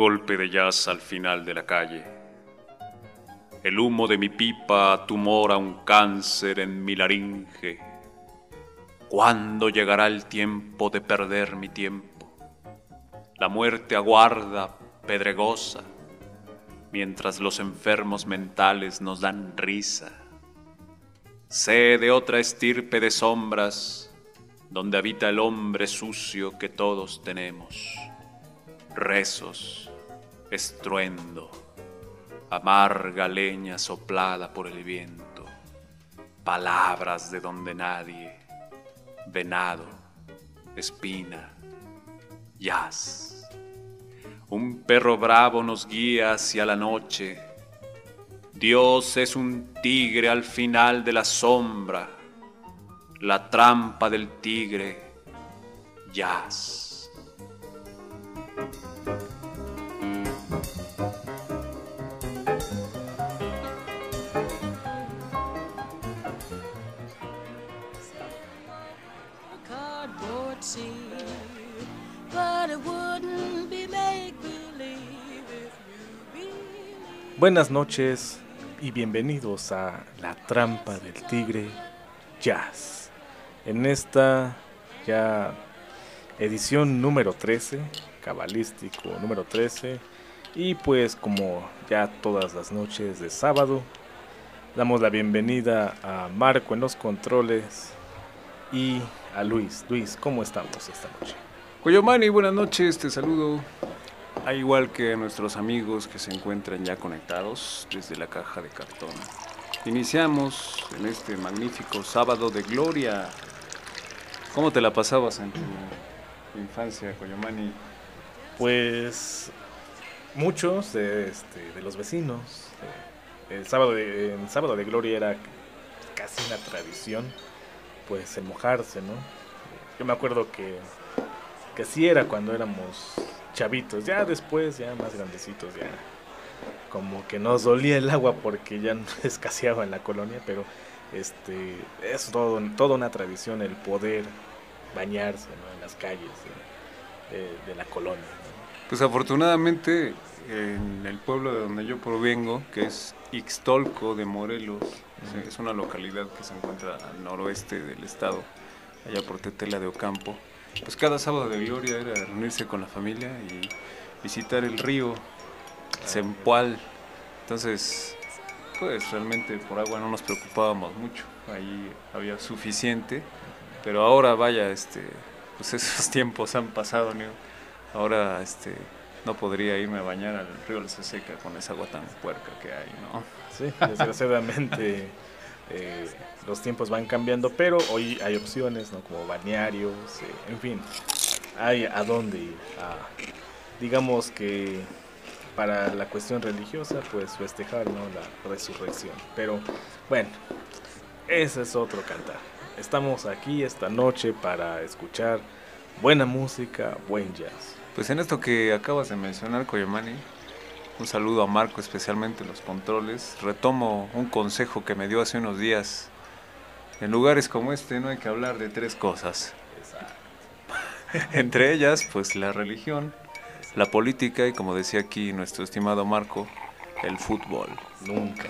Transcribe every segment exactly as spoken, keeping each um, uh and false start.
golpe de jazz al final de la calle. El humo de mi pipa tumora un cáncer en mi laringe. ¿Cuándo llegará el tiempo de perder mi tiempo? La muerte aguarda, pedregosa, mientras los enfermos mentales nos dan risa. Sé de otra estirpe de sombras, donde habita el hombre sucio que todos tenemos. Rezos, estruendo, amarga leña soplada por el viento, palabras de donde nadie, venado, espina, jazz. Un perro bravo nos guía hacia la noche. Dios es un tigre al final de la sombra, la trampa del tigre, jazz. Buenas noches y bienvenidos a La Trampa del Tigre Jazz. En esta ya edición número trece, cabalístico número trece, y pues como ya todas las noches de sábado, damos la bienvenida a Marco en los controles y a Luis. Luis, ¿cómo estamos esta noche? Coyomani, buenas noches, te saludo. Al igual que a nuestros amigos que se encuentran ya conectados desde la caja de cartón. Iniciamos en este magnífico sábado de gloria. ¿Cómo te la pasabas en tu infancia, Coyomani? Pues muchos de, este, de los vecinos. Eh, el sábado de, el sábado de gloria era casi una tradición, pues el mojarse, ¿no? Yo me acuerdo que, que sí era cuando éramos chavitos, ya después, ya más grandecitos, ya como que nos dolía el agua porque ya no escaseaba en la colonia, pero este es todo, toda una tradición el poder bañarse, ¿no?, en las calles de, de, de la colonia, ¿no? Pues afortunadamente en el pueblo de donde yo provengo, que es Ixtolco de Morelos, uh-huh. Es una localidad que se encuentra al noroeste del estado, allá por Tetela de Ocampo. Pues cada sábado de gloria era reunirse con la familia y visitar el río, el Zempoal. Entonces, pues realmente por agua no nos preocupábamos mucho, ahí había suficiente, pero ahora vaya, este, pues esos tiempos han pasado, ¿no? Ahora este, no podría irme a bañar al río La Seca con esa agua tan puerca que hay, ¿no? Sí, desgraciadamente eh, los tiempos van cambiando, pero hoy hay opciones, ¿no?, como balnearios, eh, en fin, hay a dónde ir. A, digamos que para la cuestión religiosa, pues festejar, ¿no?, la resurrección. Pero bueno, ese es otro cantar. Estamos aquí esta noche para escuchar buena música, buen jazz. Pues en esto que acabas de mencionar, Coyomani, un saludo a Marco, especialmente en los controles. Retomo un consejo que me dio hace unos días. En lugares como este no hay que hablar de tres cosas. Exacto. Entre ellas, pues la religión, la política y, como decía aquí nuestro estimado Marco, el fútbol. Nunca.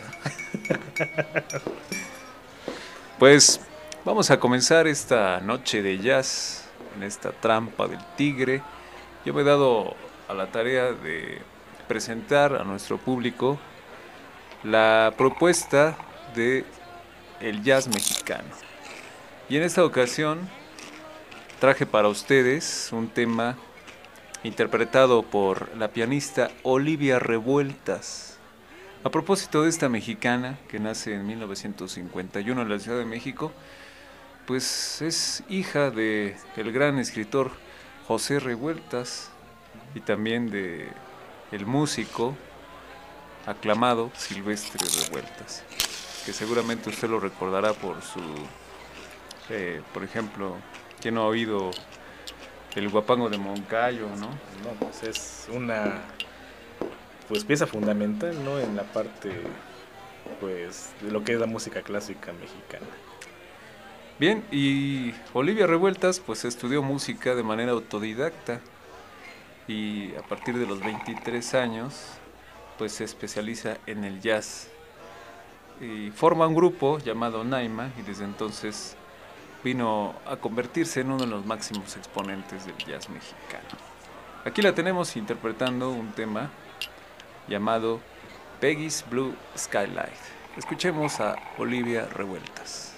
Pues vamos a comenzar esta noche de jazz en esta trampa del tigre. Yo me he dado a la tarea de presentar a nuestro público la propuesta de el jazz mexicano. Y en esta ocasión traje para ustedes un tema interpretado por la pianista Olivia Revueltas. A propósito de esta mexicana que nace en mil novecientos cincuenta y uno en la Ciudad de México, pues es hija de el gran escritor José Revueltas y también de el músico aclamado Silvestre Revueltas, que seguramente usted lo recordará por su, eh, por ejemplo, ¿quién no ha oído el Guapango de Moncayo, no? No, pues es una pues pieza fundamental, ¿no?, en la parte pues de lo que es la música clásica mexicana. Bien, y Olivia Revueltas pues estudió música de manera autodidacta y a partir de los veintitrés años pues se especializa en el jazz y forma un grupo llamado Naima, y desde entonces vino a convertirse en uno de los máximos exponentes del jazz mexicano. Aquí la tenemos interpretando un tema llamado Peggy's Blue Skylight. Escuchemos a Olivia Revueltas.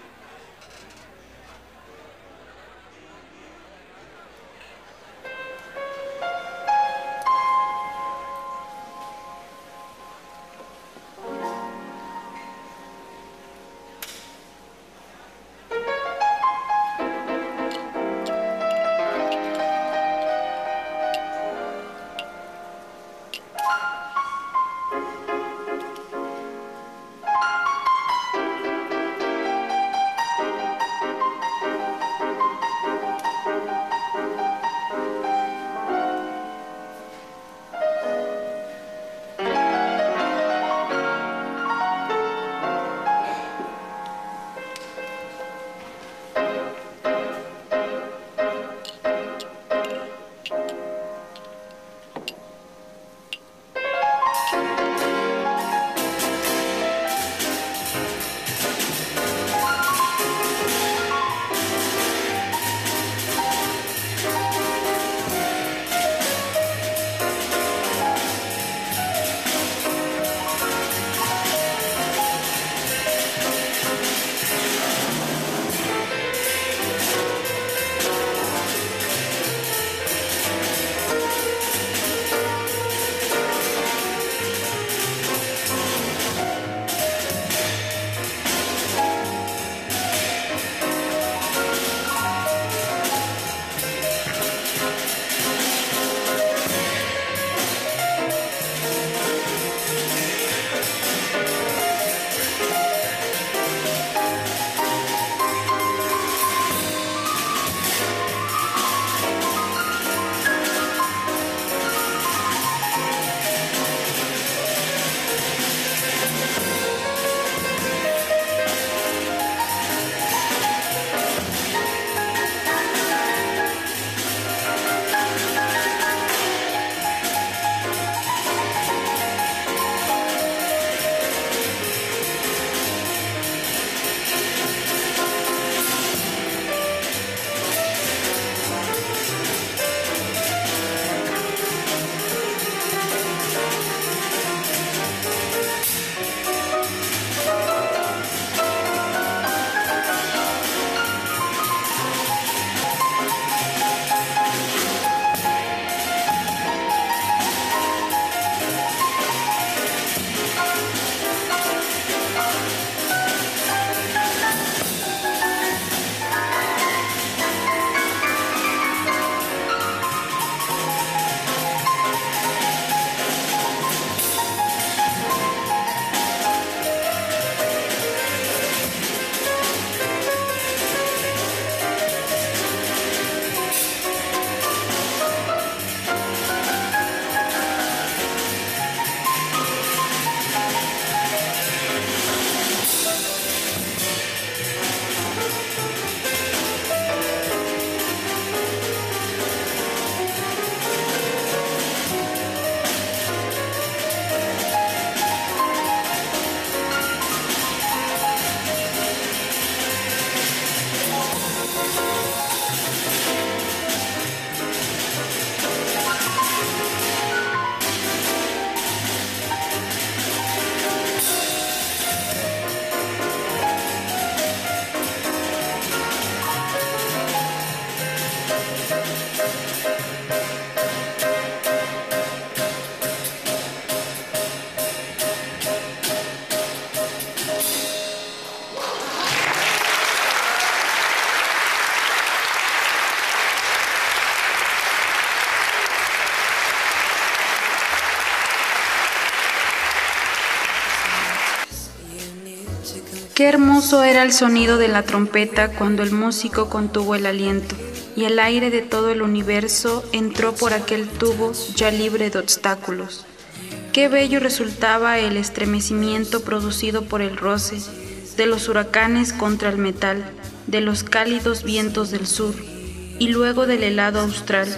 Qué hermoso era el sonido de la trompeta cuando el músico contuvo el aliento, y el aire de todo el universo entró por aquel tubo ya libre de obstáculos. Qué bello resultaba el estremecimiento producido por el roce de los huracanes contra el metal, de los cálidos vientos del sur, y luego del helado austral,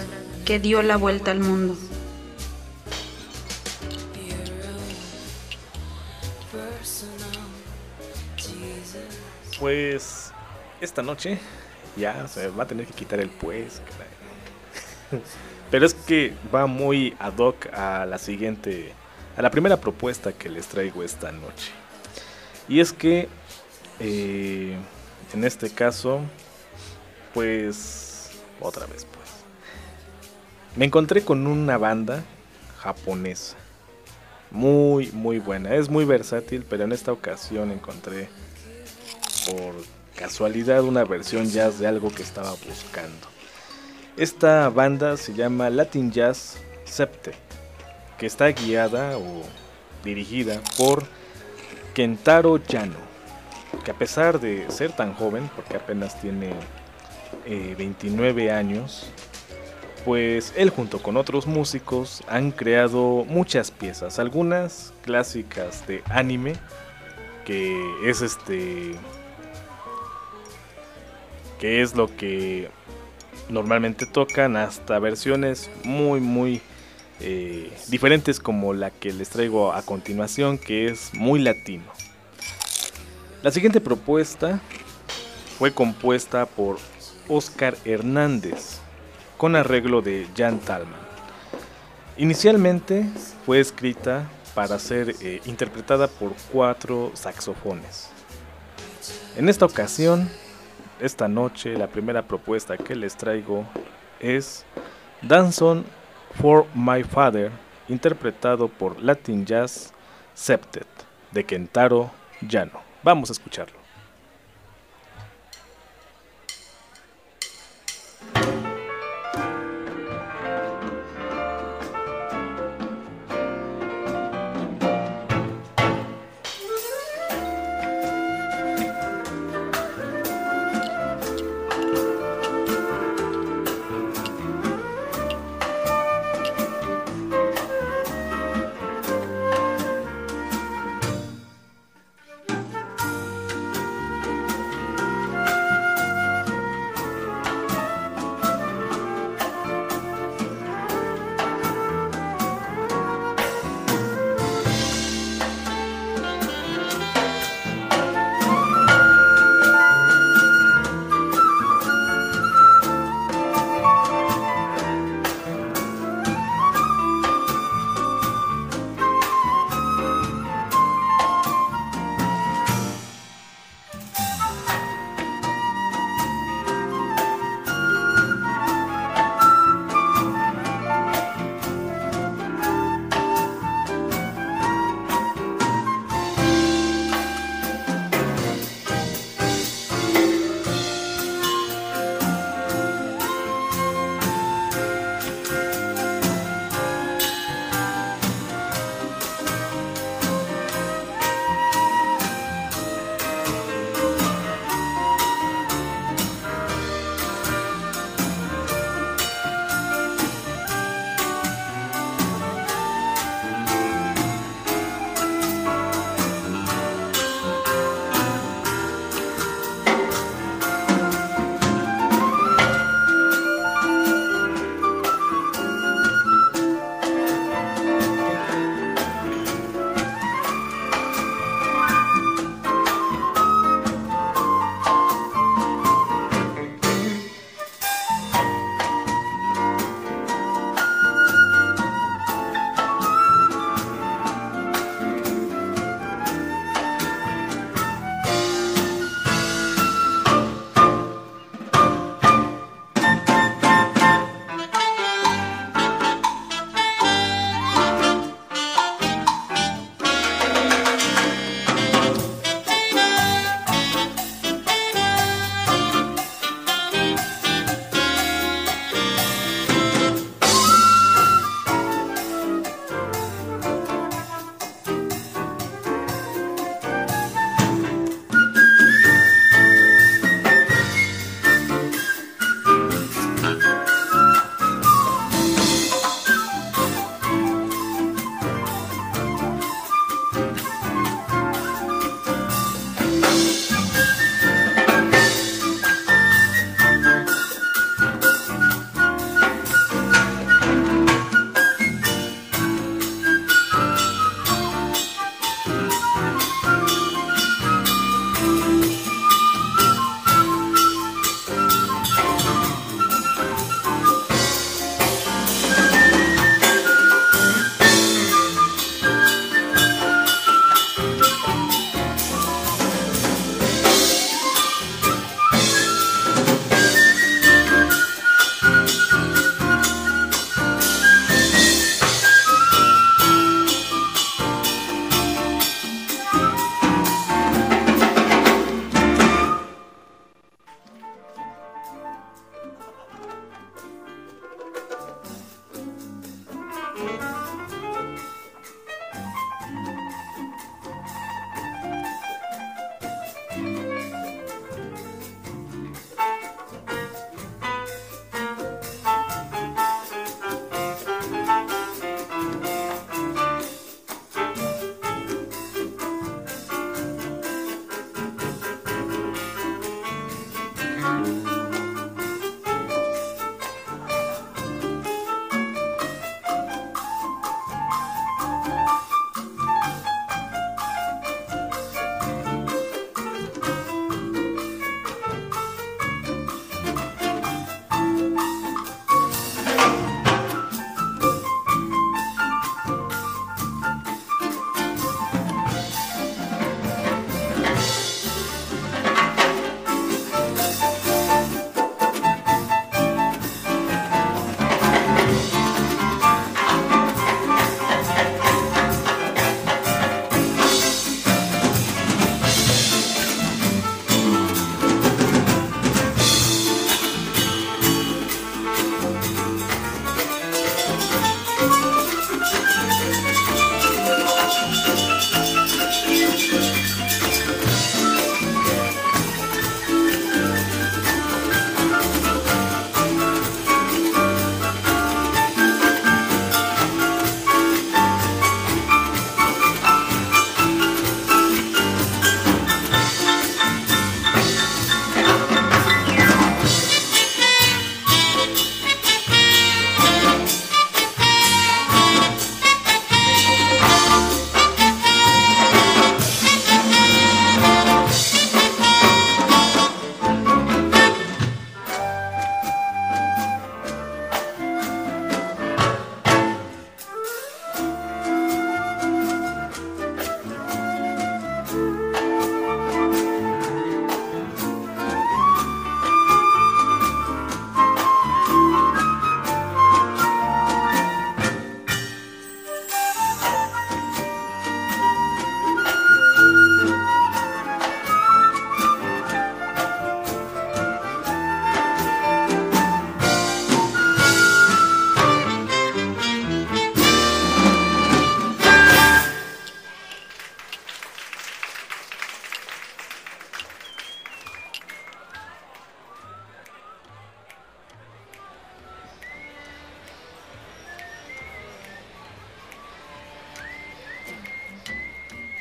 que dio la vuelta al mundo. Pues esta noche ya se va a tener que quitar el pues, caray. Pero es que va muy ad hoc a la siguiente, a la primera propuesta que les traigo esta noche. Y es que eh, en este caso, pues otra vez pues me encontré con una banda japonesa muy muy buena, es muy versátil, pero en esta ocasión encontré por casualidad una versión jazz de algo que estaba buscando. Esta banda se llama Latin Jazz Septet, que está guiada o dirigida por Kentaro Yano, que a pesar de ser tan joven, porque apenas tiene eh, veintinueve años, pues él junto con otros músicos han creado muchas piezas, algunas clásicas de anime, que es este que es lo que normalmente tocan, hasta versiones muy muy eh, diferentes como la que les traigo a continuación, que es muy latino. La siguiente propuesta fue compuesta por Oscar Hernández con arreglo de Jan Talman. Inicialmente fue escrita para ser eh, interpretada por cuatro saxofones. En esta ocasión, esta noche, la primera propuesta que les traigo es Danson for My Father, interpretado por Latin Jazz Septet de Kentaro Yano. Vamos a escucharlo.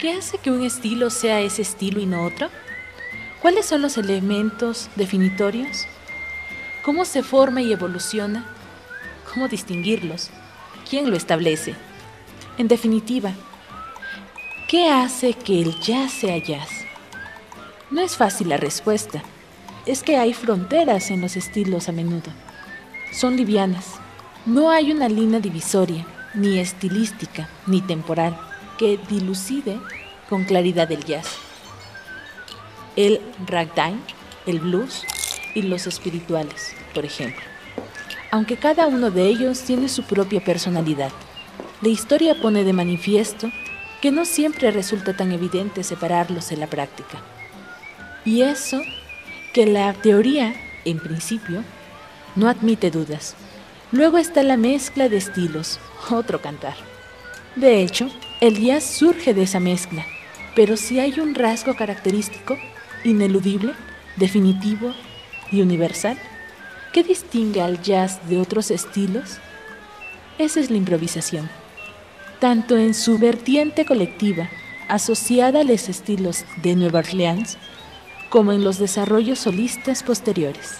¿Qué hace que un estilo sea ese estilo y no otro? ¿Cuáles son los elementos definitorios? ¿Cómo se forma y evoluciona? ¿Cómo distinguirlos? ¿Quién lo establece? En definitiva, ¿qué hace que el jazz sea jazz? No es fácil la respuesta. Es que hay fronteras en los estilos a menudo. Son livianas. No hay una línea divisoria, ni estilística, ni temporal, que dilucide con claridad el jazz. El ragtime, el blues y los espirituales, por ejemplo. Aunque cada uno de ellos tiene su propia personalidad, la historia pone de manifiesto que no siempre resulta tan evidente separarlos en la práctica. Y eso que la teoría, en principio, no admite dudas. Luego está la mezcla de estilos, otro cantar. De hecho, el jazz surge de esa mezcla, pero si hay un rasgo característico, ineludible, definitivo y universal, ¿qué distingue al jazz de otros estilos? Esa es la improvisación, tanto en su vertiente colectiva, asociada a los estilos de Nueva Orleans, como en los desarrollos solistas posteriores.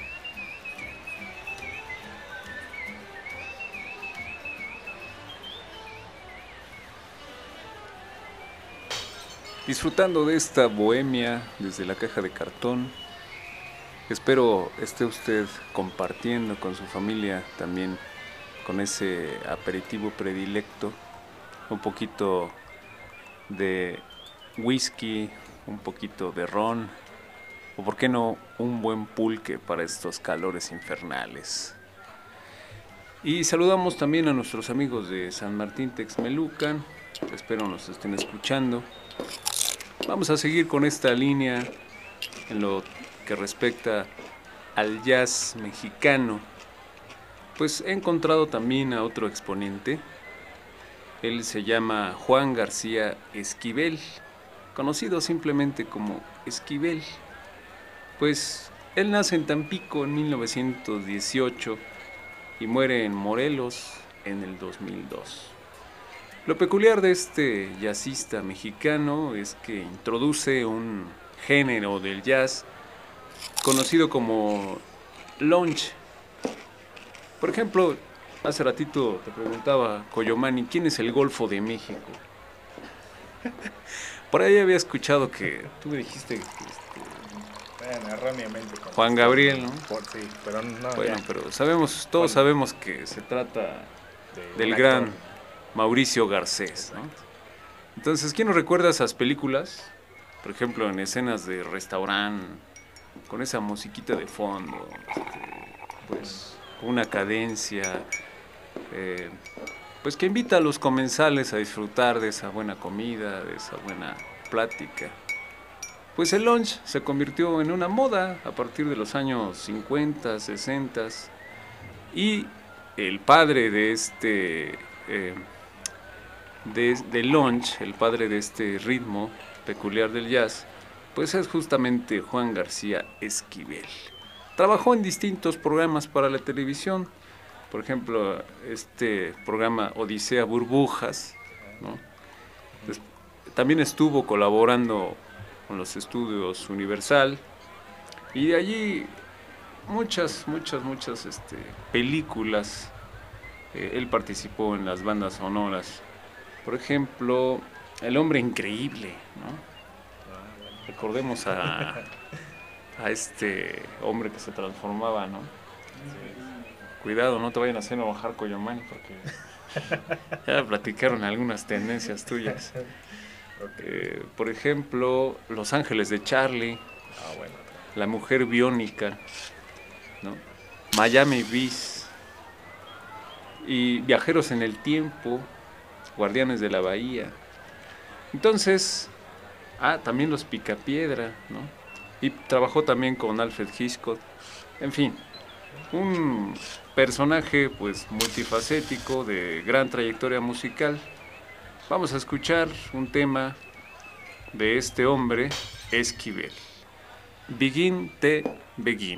Disfrutando de esta bohemia desde la caja de cartón, espero esté usted compartiendo con su familia también con ese aperitivo predilecto, un poquito de whisky, un poquito de ron, o por qué no un buen pulque para estos calores infernales. Y saludamos también a nuestros amigos de San Martín Texmelucan, espero nos estén escuchando. Vamos a seguir con esta línea en lo que respecta al jazz mexicano. Pues he encontrado también a otro exponente. Él se llama Juan García Esquivel, conocido simplemente como Esquivel. Pues él nace en Tampico en mil novecientos dieciocho y muere en Morelos en el dos mil dos. Lo peculiar de este jazzista mexicano es que introduce un género del jazz conocido como lounge. Por ejemplo, hace ratito te preguntaba, Coyomani, ¿quién es el Golfo de México? Por ahí había escuchado que tú me dijiste este, bueno, erróneamente con Juan Gabriel, ¿no? Por, sí, pero no. Bueno, ya. pero sabemos, todos Bueno, sabemos que se trata de del un gran actor. Mauricio Garcés, ¿no? Entonces, ¿quién nos recuerda esas películas? Por ejemplo, en escenas de restaurante, con esa musiquita de fondo, este, pues con una cadencia, eh, pues que invita a los comensales a disfrutar de esa buena comida, de esa buena plática. Pues el lounge se convirtió en una moda a partir de los años cincuenta, sesenta, y el padre de este eh, de, de lounge, el padre de este ritmo peculiar del jazz, pues es justamente Juan García Esquivel. Trabajó en distintos programas para la televisión, por ejemplo, este programa Odisea Burbujas, ¿no? Des- También estuvo colaborando con los estudios Universal, y de allí muchas, muchas, muchas este, películas. Eh, él participó en las bandas sonoras. Por ejemplo, El Hombre Increíble, ¿no? Recordemos a, a este hombre que se transformaba, ¿no? Cuidado, no te vayan a hacer enojar, Coyomani, porque ya platicaron algunas tendencias tuyas. Eh, por ejemplo, Los Ángeles de Charlie, Ah, bueno. La Mujer Biónica, ¿no? Miami Vice y Viajeros en el Tiempo, Guardianes de la Bahía. Entonces, ah, también Los Picapiedra, ¿no? Y trabajó también con Alfred Hitchcock. En fin, un personaje pues multifacético de gran trayectoria musical. Vamos a escuchar un tema de este hombre, Esquivel. Begin the Begin.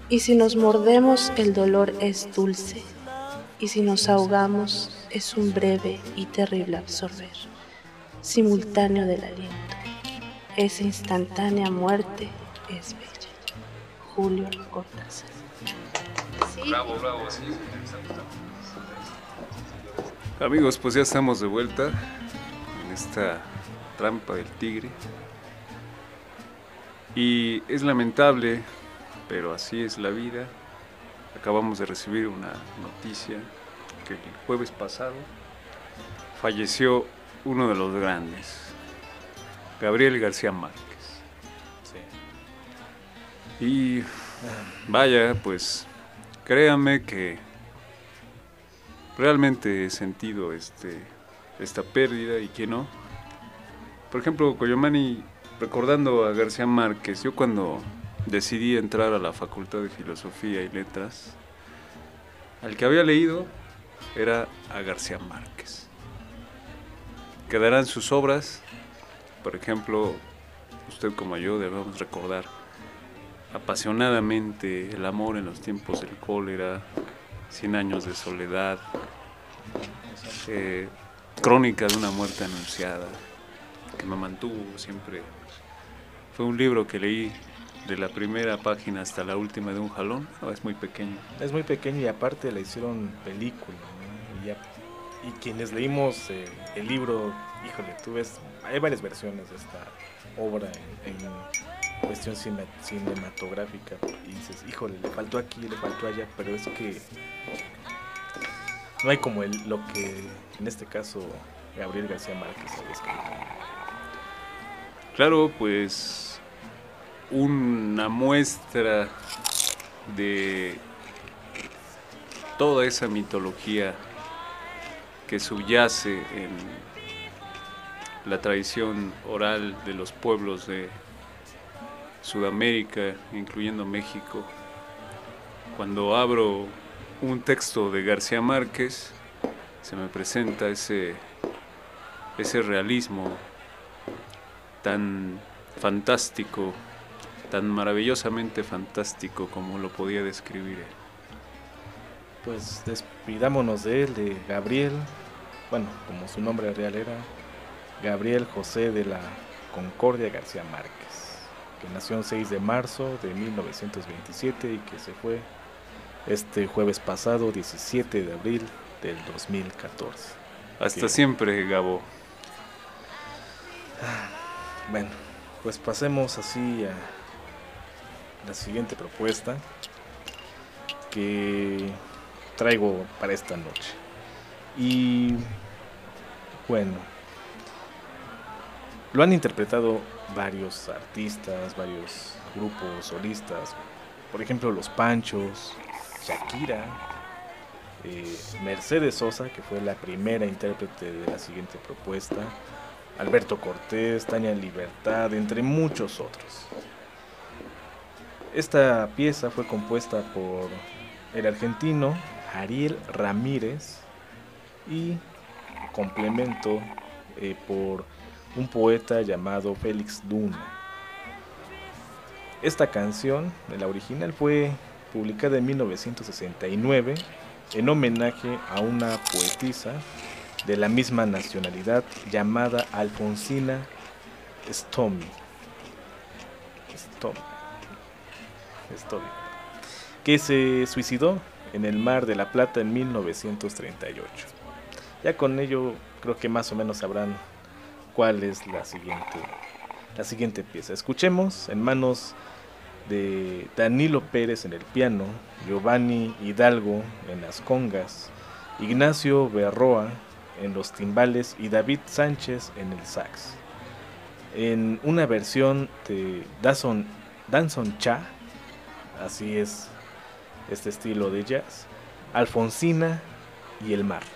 Y si nos mordemos, el dolor es dulce, y si nos ahogamos, es un breve y terrible absorber, simultáneo del aliento. Esa instantánea muerte es bella. Julio Cortázar. Sí. Bravo, bravo, sí. Amigos, pues ya estamos de vuelta en esta trampa del tigre. Y es lamentable, pero así es la vida. Acabamos de recibir una noticia que el jueves pasado falleció uno de los grandes, Gabriel García Márquez. Sí. Y vaya, pues créanme que realmente he sentido este, esta pérdida, y que no. Por ejemplo, Coyomani, recordando a García Márquez, yo cuando decidí entrar a la Facultad de Filosofía y Letras, al que había leído era a García Márquez. Quedarán sus obras, por ejemplo, usted como yo debemos recordar apasionadamente El amor en los tiempos del cólera, Cien años de soledad, eh, Crónica de una muerte anunciada, que me mantuvo siempre. Fue un libro que leí de la primera página hasta la última de un jalón. No, es muy pequeño. Es muy pequeño y aparte le hicieron película, ¿no? Y, ya, y quienes leímos eh, el libro, híjole, tú ves, hay varias versiones de esta obra en, en cuestión cine, cinematográfica, y dices, híjole, le faltó aquí, le faltó allá, pero es que no hay como el, lo que en este caso Gabriel García Márquez había escrito. Claro, pues una muestra de toda esa mitología que subyace en la tradición oral de los pueblos de Sudamérica, incluyendo México. Cuando abro un texto de García Márquez, se me presenta ese, ese realismo tan fantástico, tan maravillosamente fantástico como lo podía describir él. Pues despidámonos de él, de Gabriel, bueno, como su nombre real era, Gabriel José de la Concordia García Márquez, que nació el seis de marzo de mil novecientos veintisiete y que se fue este jueves pasado, diecisiete de abril del dos mil catorce. Hasta que... siempre, Gabo. Bueno, pues pasemos así a la siguiente propuesta que traigo para esta noche. Y bueno, lo han interpretado varios artistas, varios grupos solistas, por ejemplo Los Panchos, Shakira, eh, Mercedes Sosa, que fue la primera intérprete de la siguiente propuesta, Alberto Cortés, Tania Libertad, entre muchos otros. Esta pieza fue compuesta por el argentino Ariel Ramírez y complemento eh, por un poeta llamado Félix Luna. Esta canción, la original, fue publicada en mil novecientos sesenta y nueve en homenaje a una poetisa de la misma nacionalidad llamada Alfonsina Storni. Storni. Storni. Que se suicidó en el Mar de la Plata en mil novecientos treinta y ocho. Ya con ello creo que más o menos sabrán cuál es la siguiente, la siguiente pieza. Escuchemos en manos de Danilo Pérez en el piano, Giovanni Hidalgo en las congas, Ignacio Berroa en los timbales y David Sánchez en el sax, en una versión de Danson, Danson Cha, así es este estilo de jazz, Alfonsina y el mar.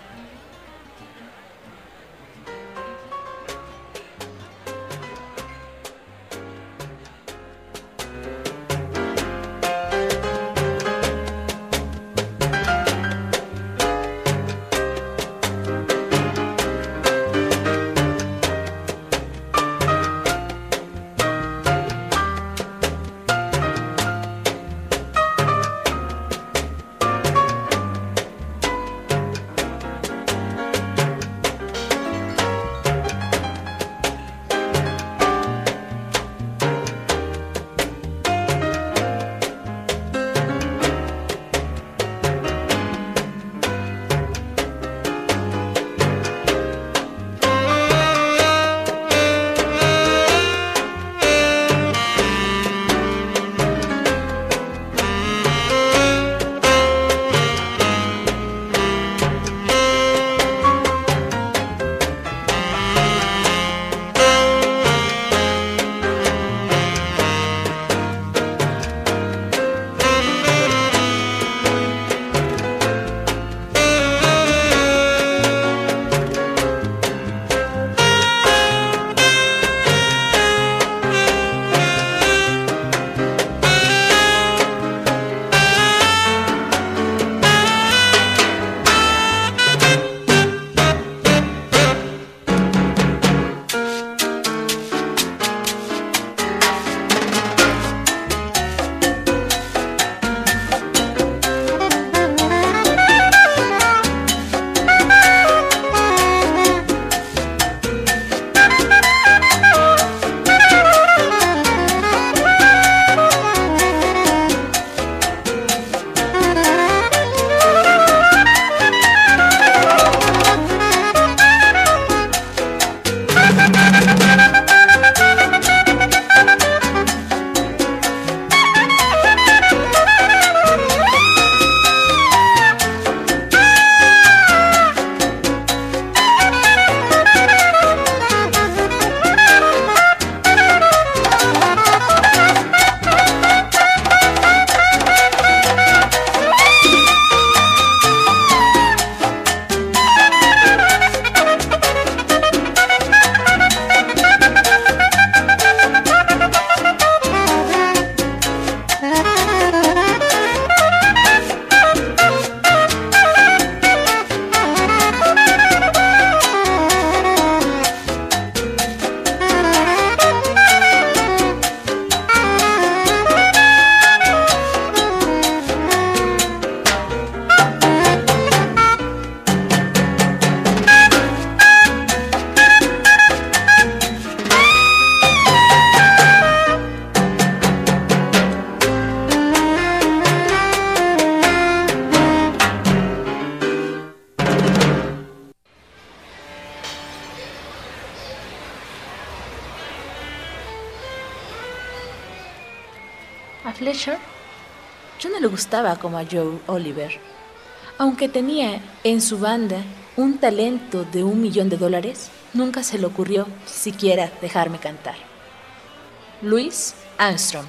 A Fletcher yo no le gustaba como a Joe Oliver. Aunque tenía en su banda un talento de un millón de dólares, nunca se le ocurrió siquiera dejarme cantar. Louis Armstrong.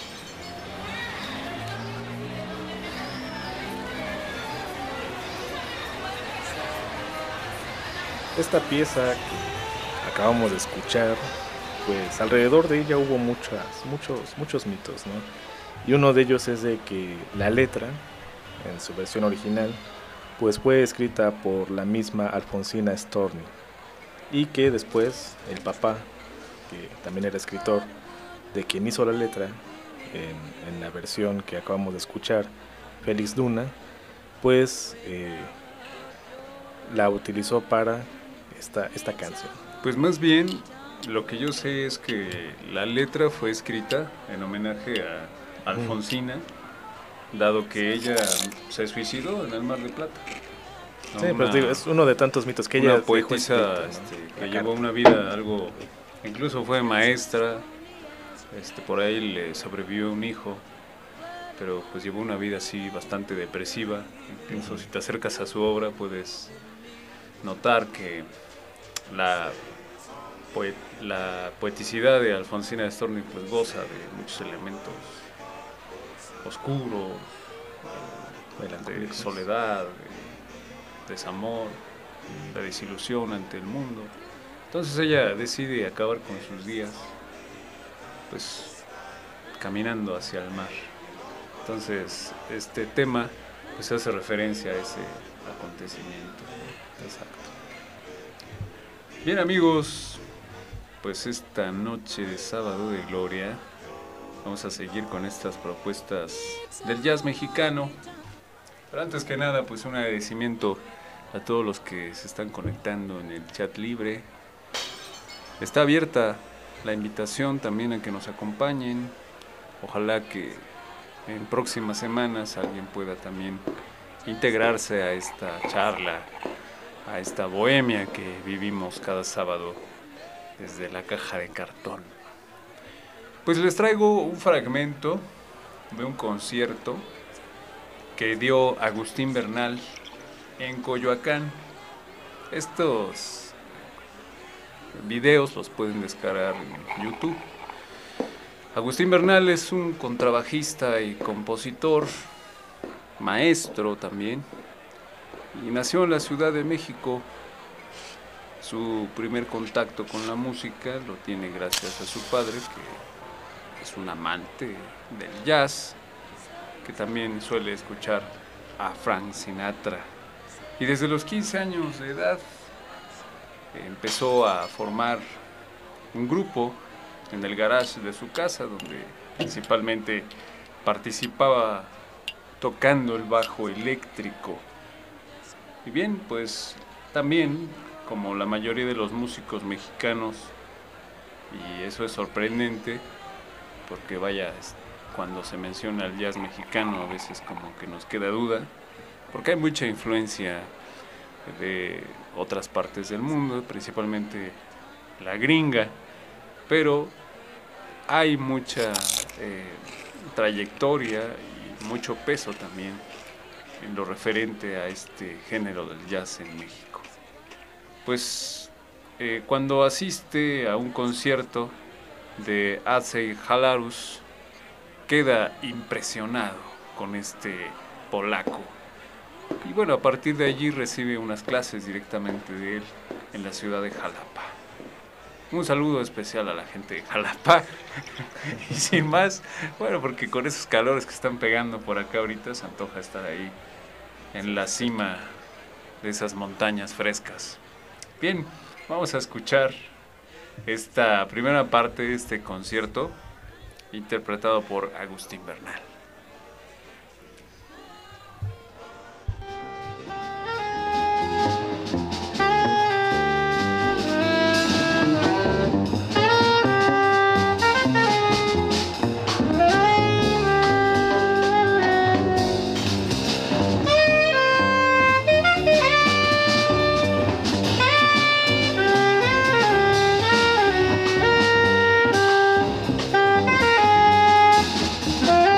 Esta pieza que acabamos de escuchar, pues alrededor de ella hubo muchas, muchos, muchos mitos, ¿no? Y uno de ellos es de que la letra, en su versión original, pues fue escrita por la misma Alfonsina Storni, y que después el papá, que también era escritor, de quien hizo la letra, en, en la versión que acabamos de escuchar, Félix Duna, pues eh, la utilizó para esta, esta canción. Pues más bien, lo que yo sé es que la letra fue escrita en homenaje a Alfonsina, mm. dado que ella se suicidó en el Mar de Plata. ¿No? Sí, una, pero digo, es uno de tantos mitos que ella una poetisa escrito, ¿no? este, que la llevó cara. Una vida algo, incluso fue maestra, este, por ahí le sobrevivió un hijo, pero pues llevó una vida así bastante depresiva. Incluso uh-huh. si te acercas a su obra puedes notar que la, poet, la poeticidad de Alfonsina Storni pues goza de muchos elementos oscuros, de, de soledad, de desamor, de desilusión ante el mundo. Entonces ella decide acabar con sus días pues caminando hacia el mar. Entonces este tema pues hace referencia a ese acontecimiento. Exacto. Bien, amigos, pues esta noche de Sábado de Gloria vamos a seguir con estas propuestas del jazz mexicano. Pero antes que nada, pues un agradecimiento a todos los que se están conectando en el chat libre. Está abierta la invitación también a que nos acompañen. Ojalá que en próximas semanas alguien pueda también integrarse a esta charla, a esta bohemia que vivimos cada sábado desde la caja de cartón. Pues les traigo un fragmento de un concierto que dio Agustín Bernal en Coyoacán. Estos videos los pueden descargar en YouTube. Agustín Bernal es un contrabajista y compositor, maestro también, y nació en la Ciudad de México. Su primer contacto con la música lo tiene gracias a su padre, que es un amante del jazz, que también suele escuchar a Frank Sinatra. Y desde los quince años de edad empezó a formar un grupo en el garage de su casa, donde principalmente participaba tocando el bajo eléctrico. Y bien, pues también, como la mayoría de los músicos mexicanos, y eso es sorprendente, porque vaya, cuando se menciona el jazz mexicano a veces como que nos queda duda, porque hay mucha influencia de otras partes del mundo, principalmente la gringa, pero hay mucha eh, trayectoria y mucho peso también en lo referente a este género del jazz en México. Pues eh, cuando asiste a un concierto de Acey Halarus, queda impresionado con este polaco. Y bueno, a partir de allí recibe unas clases directamente de él en la ciudad de Jalapa. Un saludo especial a la gente de Jalapa. Y sin más, bueno, porque con esos calores que están pegando por acá ahorita, se antoja estar ahí en la cima de esas montañas frescas. Bien, vamos a escuchar esta primera parte de este concierto, interpretado por Agustín Bernal. Thank you.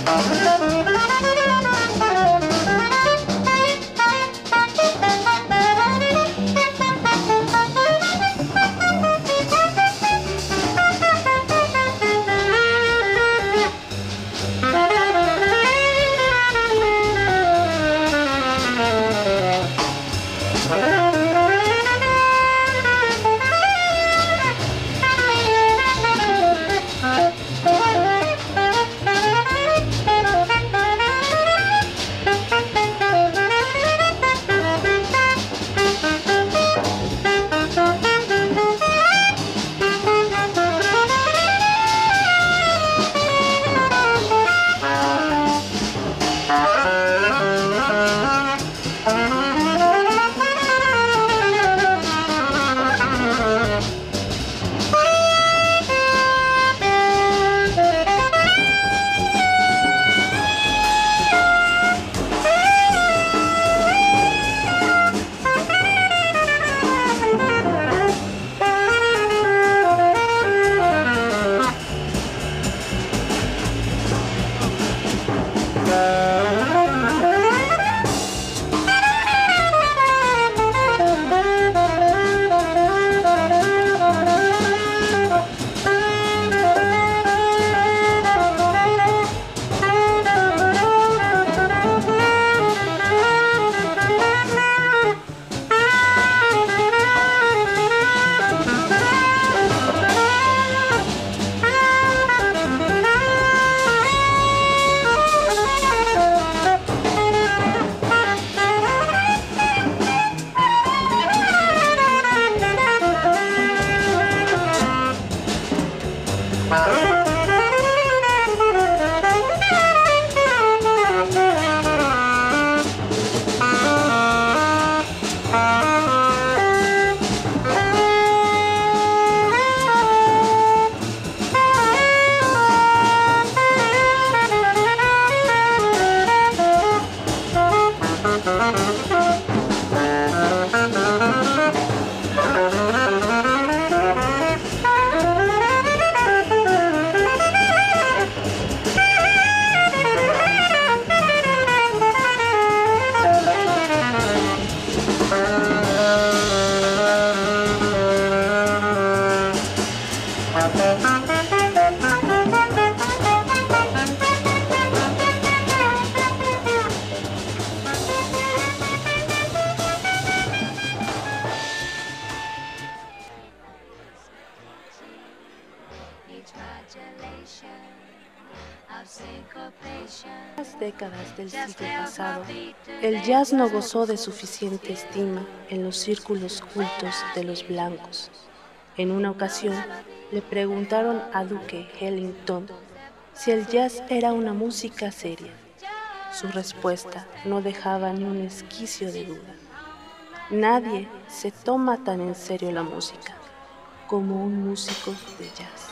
Décadas del siglo pasado, el jazz no gozó de suficiente estima en los círculos cultos de los blancos. En una ocasión, le preguntaron a Duke Ellington si el jazz era una música seria. Su respuesta no dejaba ni un esquicio de duda. Nadie se toma tan en serio la música como un músico de jazz.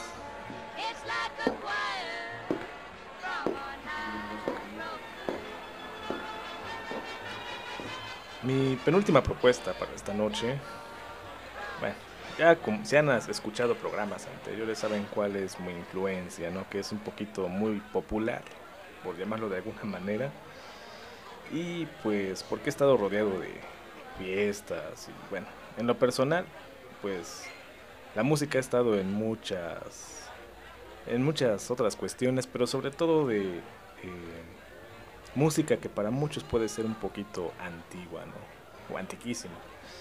Mi penúltima propuesta para esta noche, bueno, ya como si han escuchado programas anteriores saben cuál es mi influencia, ¿no? Que es un poquito muy popular, por llamarlo de alguna manera, y pues porque he estado rodeado de fiestas y bueno, en lo personal, pues la música ha estado en muchas, en muchas otras cuestiones, pero sobre todo de eh, música que para muchos puede ser un poquito antigua, ¿no? O antiquísima.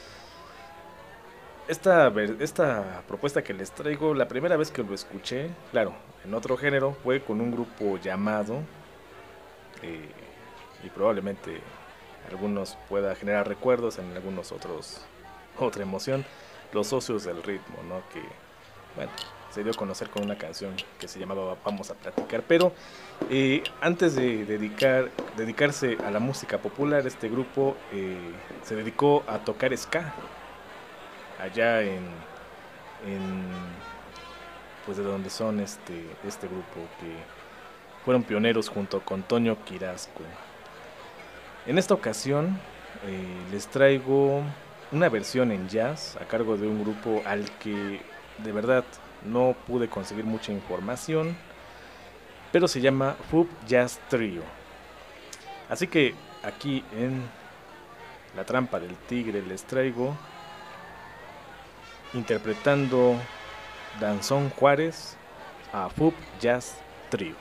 Esta, esta propuesta que les traigo, la primera vez que lo escuché, claro, en otro género, fue con un grupo llamado, eh, y probablemente algunos pueda generar recuerdos, en algunos otros otra emoción, Los Socios del Ritmo, ¿no? Que, bueno, se dio a conocer con una canción que se llamaba Vamos a Platicar, pero eh, antes de dedicar, dedicarse a la música popular, este grupo eh, se dedicó a tocar ska, allá en, en pues de donde son este, este grupo, que fueron pioneros junto con Toño Quirasco. En esta ocasión eh, les traigo una versión en jazz a cargo de un grupo al que de verdad no pude conseguir mucha información, pero se llama Fub Jazz Trio. Así que aquí en La Trampa del Tigre les traigo, interpretando Danzón Juárez, a Fub Jazz Trio.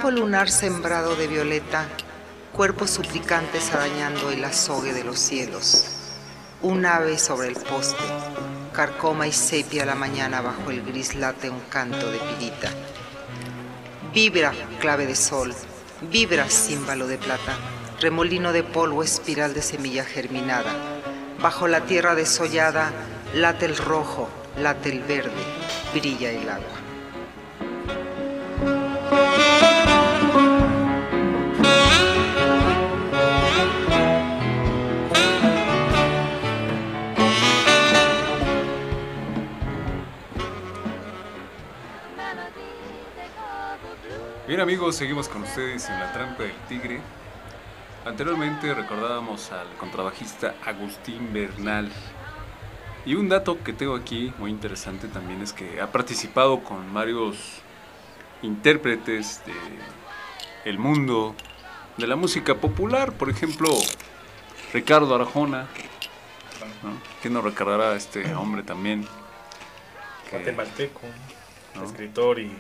campo lunar sembrado de violeta, cuerpos suplicantes arañando el azogue de los cielos. Un ave sobre el poste, carcoma y sepia la mañana bajo el gris late un canto de pirita. Vibra, clave de sol, vibra, címbalo de plata, remolino de polvo, espiral de semilla germinada. Bajo la tierra desollada, late el rojo, late el verde, brilla el agua. Bien amigos, seguimos con ustedes en La Trampa del Tigre. Anteriormente recordábamos al contrabajista Agustín Bernal. Y un dato que tengo aquí muy interesante también es que ha participado con varios intérpretes del mundo de la música popular. Por ejemplo, Ricardo Arjona, ¿no? ¿Quién nos recordará a este hombre también? Guatemalteco, ¿no? Escritor y...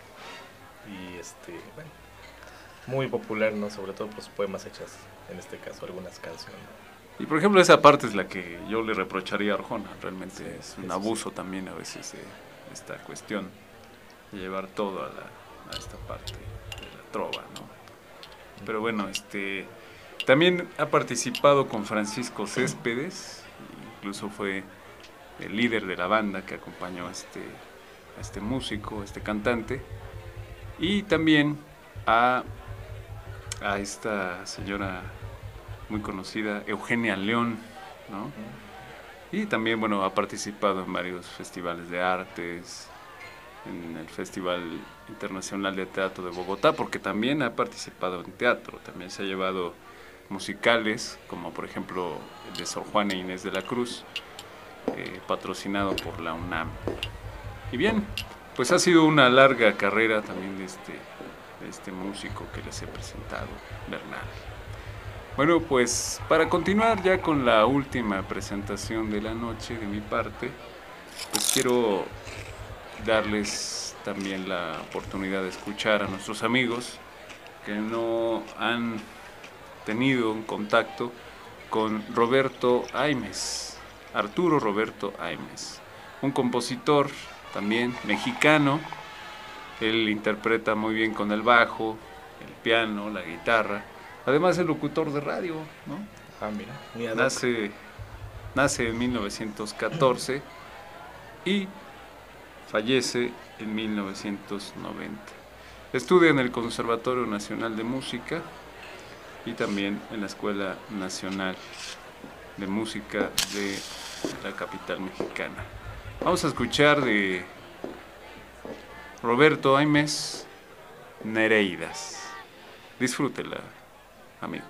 y este, bueno, muy popular, ¿no? Sobre todo por sus poemas hechas, en este caso algunas canciones. Y por ejemplo esa parte es la que yo le reprocharía a Arjona, realmente sí, es un abuso sí. también a veces de esta cuestión de llevar todo a, la, a esta parte de la trova, ¿no? Pero bueno, este también ha participado con Francisco Céspedes, incluso fue el líder de la banda que acompañó a este, a este músico, a este cantante. Y también a, a esta señora muy conocida, Eugenia León, ¿no? Y también, bueno, ha participado en varios festivales de artes, en el Festival Internacional de Teatro de Bogotá, porque también ha participado en teatro, también se ha llevado musicales, como por ejemplo el de Sor Juana e Inés de la Cruz, eh, patrocinado por la UNAM. Y bien, pues ha sido una larga carrera también de este, de este músico que les he presentado, Bernal. Bueno, pues para continuar ya con la última presentación de la noche de mi parte, pues quiero darles también la oportunidad de escuchar a nuestros amigos que no han tenido un contacto con Roberto Aimes, Arturo Roberto Aimes, un compositor también mexicano. Él interpreta muy bien con el bajo, el piano, la guitarra. Además es locutor de radio, ¿no? Ah, mira, mira nace, nace en mil novecientos catorce y fallece en mil novecientos noventa. Estudia en el Conservatorio Nacional de Música y también en la Escuela Nacional de Música de la capital mexicana. Vamos a escuchar de Roberto Aimes, Nereidas. Disfrútela, amigos.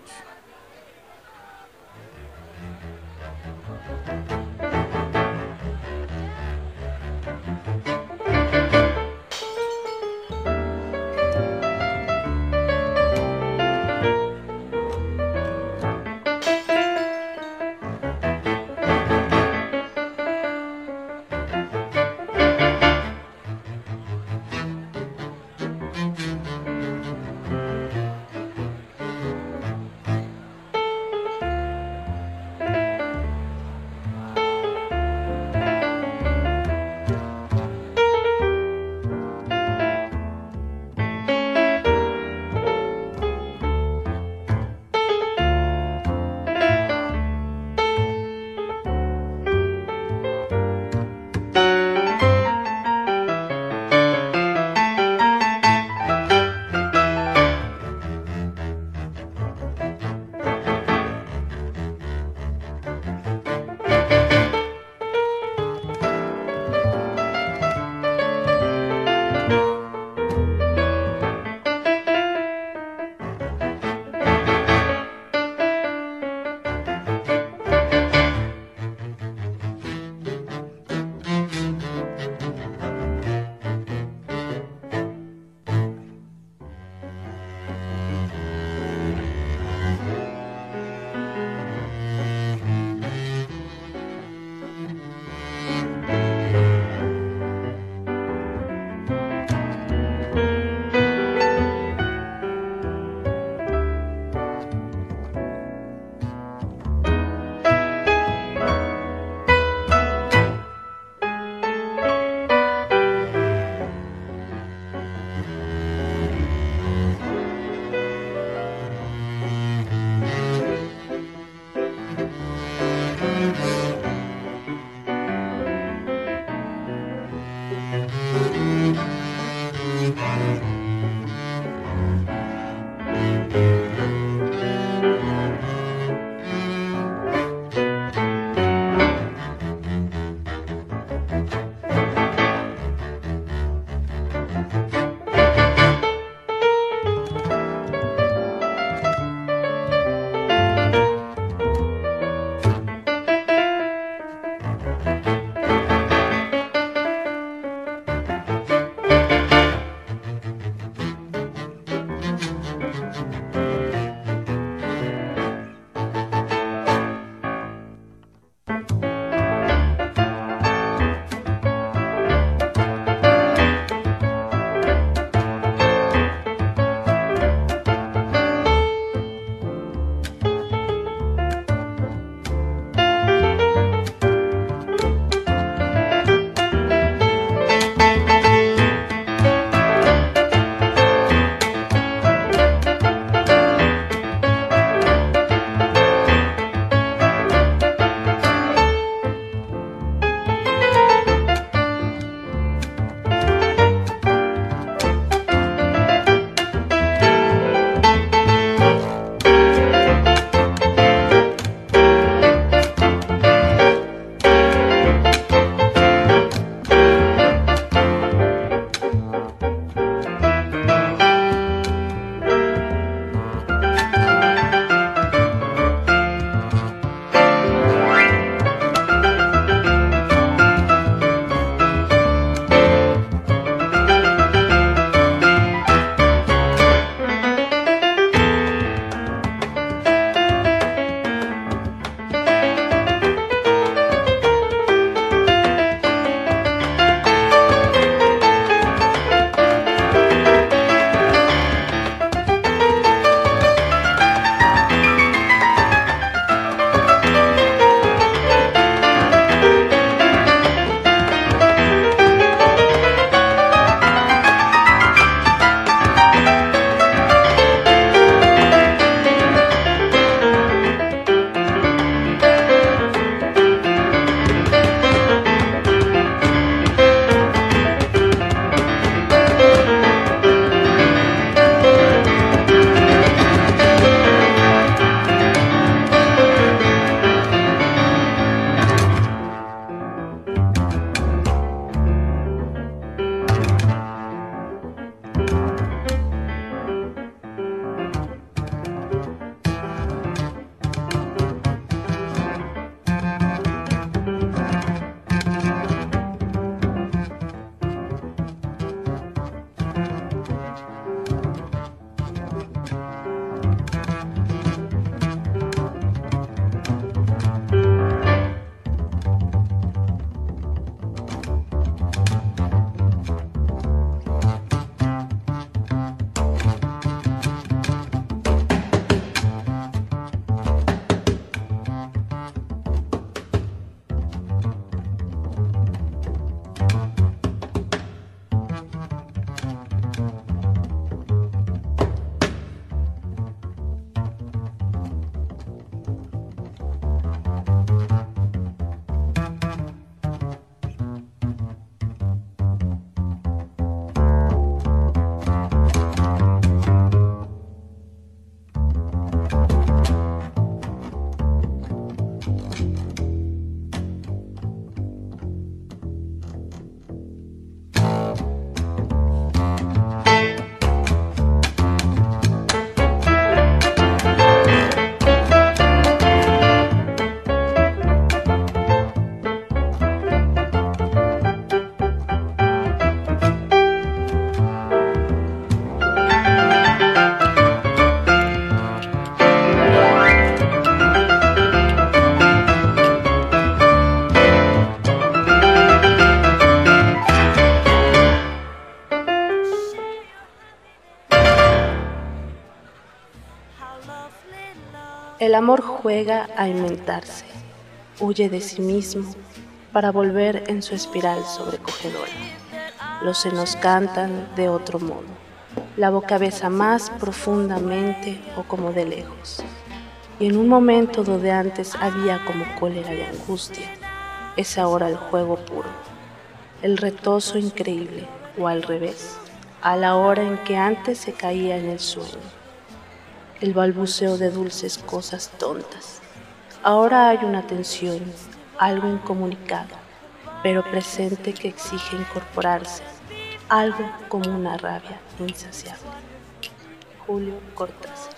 El amor juega a inventarse, huye de sí mismo para volver en su espiral sobrecogedora. Los senos cantan de otro modo, la boca besa más profundamente o como de lejos. Y en un momento donde antes había como cólera y angustia, es ahora el juego puro, el retozo increíble, o al revés, a la hora en que antes se caía en el sueño. El balbuceo de dulces cosas tontas. Ahora hay una tensión, algo incomunicado, pero presente que exige incorporarse, algo como una rabia insaciable. Julio Cortázar.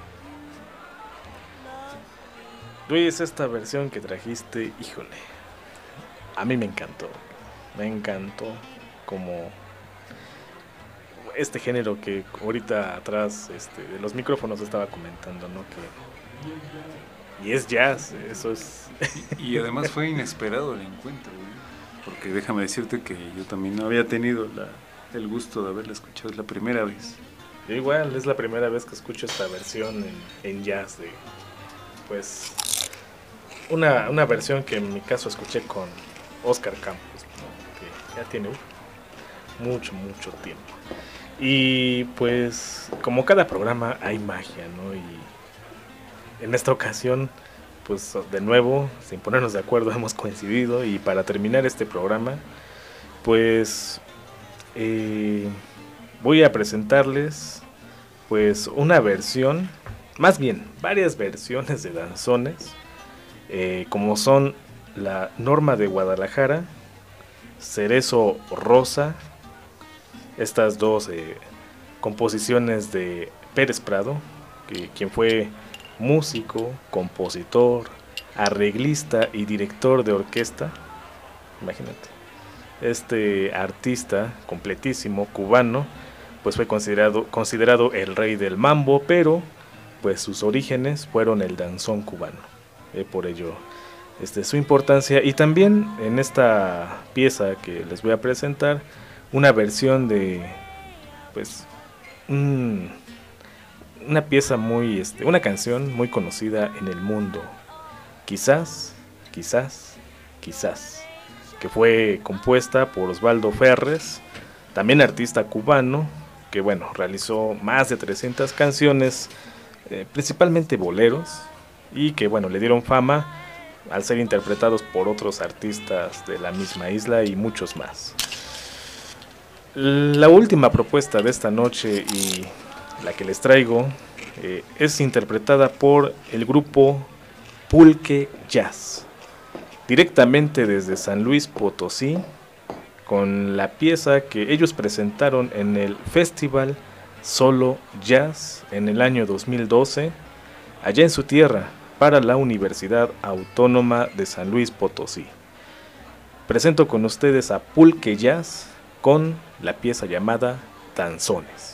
Luis, esta versión que trajiste, híjole, a mí me encantó, me encantó como este género que ahorita atrás este, de los micrófonos estaba comentando, ¿no? Que, y es jazz, eso es... Y, y además fue inesperado el encuentro, güey, porque déjame decirte que yo también no había tenido la, el gusto de haberla escuchado, es la primera vez. Yo igual, es la primera vez que escucho esta versión en, en jazz de, pues... Una, una versión que en mi caso escuché con Oscar Campos, ¿no? Que ya tiene uh, mucho, mucho tiempo. Y pues como cada programa hay magia, ¿no? Y en esta ocasión, pues de nuevo, sin ponernos de acuerdo, hemos coincidido. Y para terminar este programa, pues eh, voy a presentarles pues una versión, más bien varias versiones de danzones. Eh, como son la Norma de Guadalajara, Cerezo Rosa, estas dos eh, composiciones de Pérez Prado, que, quien fue músico, compositor, arreglista y director de orquesta. Imagínate, este artista completísimo cubano, pues fue considerado, considerado el rey del mambo, pero pues sus orígenes fueron el danzón cubano. Eh, por ello este, su importancia. Y también en esta pieza que les voy a presentar, una versión de pues un, una pieza muy este, una canción muy conocida en el mundo, quizás, quizás, quizás, que fue compuesta por Osvaldo Ferres, también artista cubano, que bueno, realizó más de trescientas canciones, eh, principalmente boleros, y que bueno, le dieron fama al ser interpretados por otros artistas de la misma isla y muchos más. La última propuesta de esta noche y la que les traigo eh, es interpretada por el grupo Pulque Jazz, directamente desde San Luis Potosí, con la pieza que ellos presentaron en el Festival Solo Jazz en el año dos mil doce, allá en su tierra, para la Universidad Autónoma de San Luis Potosí. Presento con ustedes a Pulque Jazz con la pieza llamada Danzones.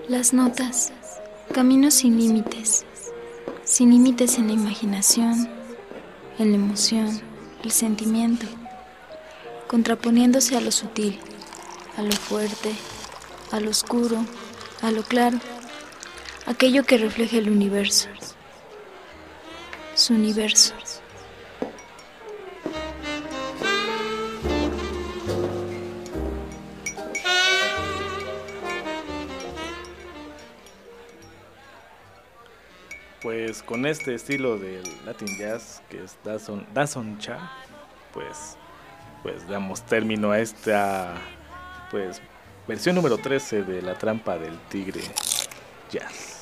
Las notas, caminos sin límites, sin límites en la imaginación, en la emoción, el sentimiento, contraponiéndose a lo sutil, a lo fuerte, a lo oscuro, a lo claro, aquello que refleja el universo, su universo. Pues con este estilo del Latin Jazz que es Dazon, Dazon Cha, pues, pues damos término a esta pues versión número trece de La Trampa del Tigre Jazz.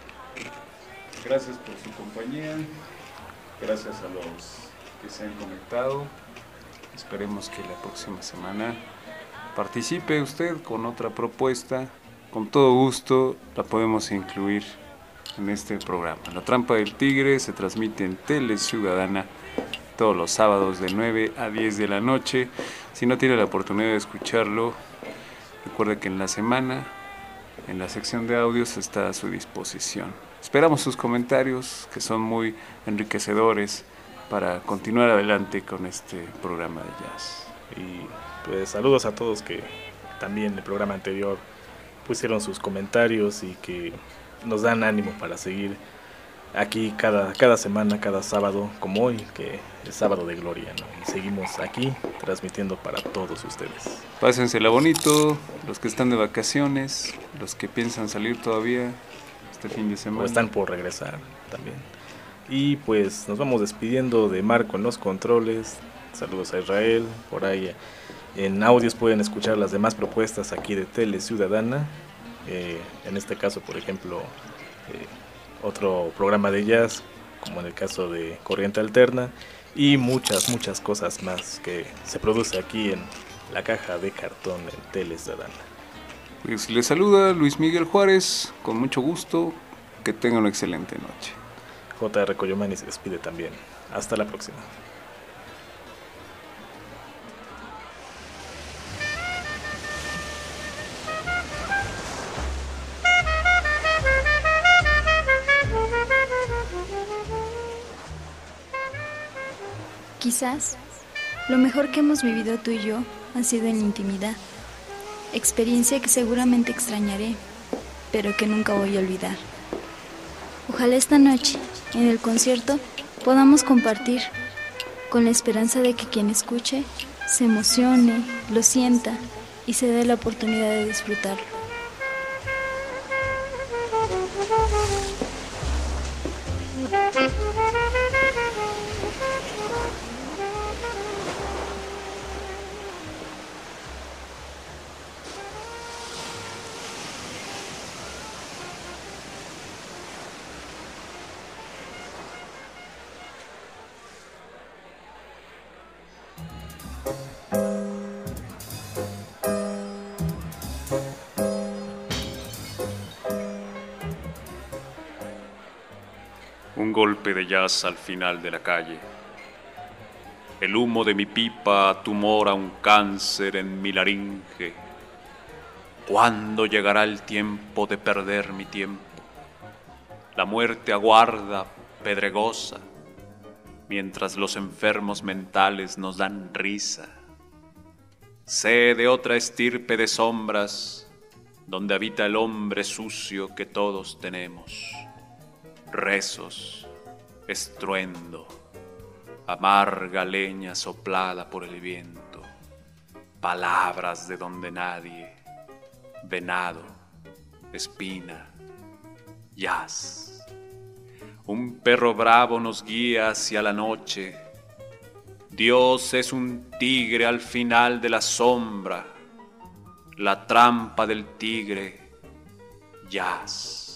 Gracias por su compañía, gracias a los que se han conectado. Esperemos que la próxima semana participe usted con otra propuesta. Con todo gusto la podemos incluir en este programa. La Trampa del Tigre se transmite en Tele Ciudadana todos los sábados de nueve a diez de la noche. Si no tiene la oportunidad de escucharlo, recuerde que en la semana, en la sección de audios, está a su disposición. Esperamos sus comentarios, que son muy enriquecedores para continuar adelante con este programa de jazz. Y pues saludos a todos que también en el programa anterior pusieron sus comentarios y que nos dan ánimo para seguir aquí cada, cada semana, cada sábado, como hoy, que es sábado de gloria, ¿no? Y seguimos aquí transmitiendo para todos ustedes. Pásensela bonito, los que están de vacaciones, los que piensan salir todavía este fin de semana. O están por regresar también. Y pues nos vamos despidiendo de Marco en los controles. Saludos a Israel. Por ahí en audios pueden escuchar las demás propuestas aquí de Tele Ciudadana. Eh, en este caso, por ejemplo, eh, otro programa de jazz, como en el caso de Corriente Alterna, y muchas, muchas cosas más que se produce aquí en la caja de cartón en Tele Ciudadana. Pues les saluda Luis Miguel Juárez, con mucho gusto, que tengan una excelente noche. J R Coyomani se despide también. Hasta la próxima. Quizás lo mejor que hemos vivido tú y yo ha sido en intimidad, experiencia que seguramente extrañaré, pero que nunca voy a olvidar. Ojalá esta noche, en el concierto, podamos compartir, con la esperanza de que quien escuche se emocione, lo sienta y se dé la oportunidad de disfrutarlo. Un golpe de jazz al final de la calle. El humo de mi pipa tumora un cáncer en mi laringe. ¿Cuándo llegará el tiempo de perder mi tiempo? La muerte aguarda, pedregosa, mientras los enfermos mentales nos dan risa. Sé de otra estirpe de sombras, donde habita el hombre sucio que todos tenemos. Rezos, estruendo, amarga leña soplada por el viento, palabras de donde nadie, venado, espina, jazz. Un perro bravo nos guía hacia la noche. Dios es un tigre al final de la sombra, la trampa del tigre, jazz.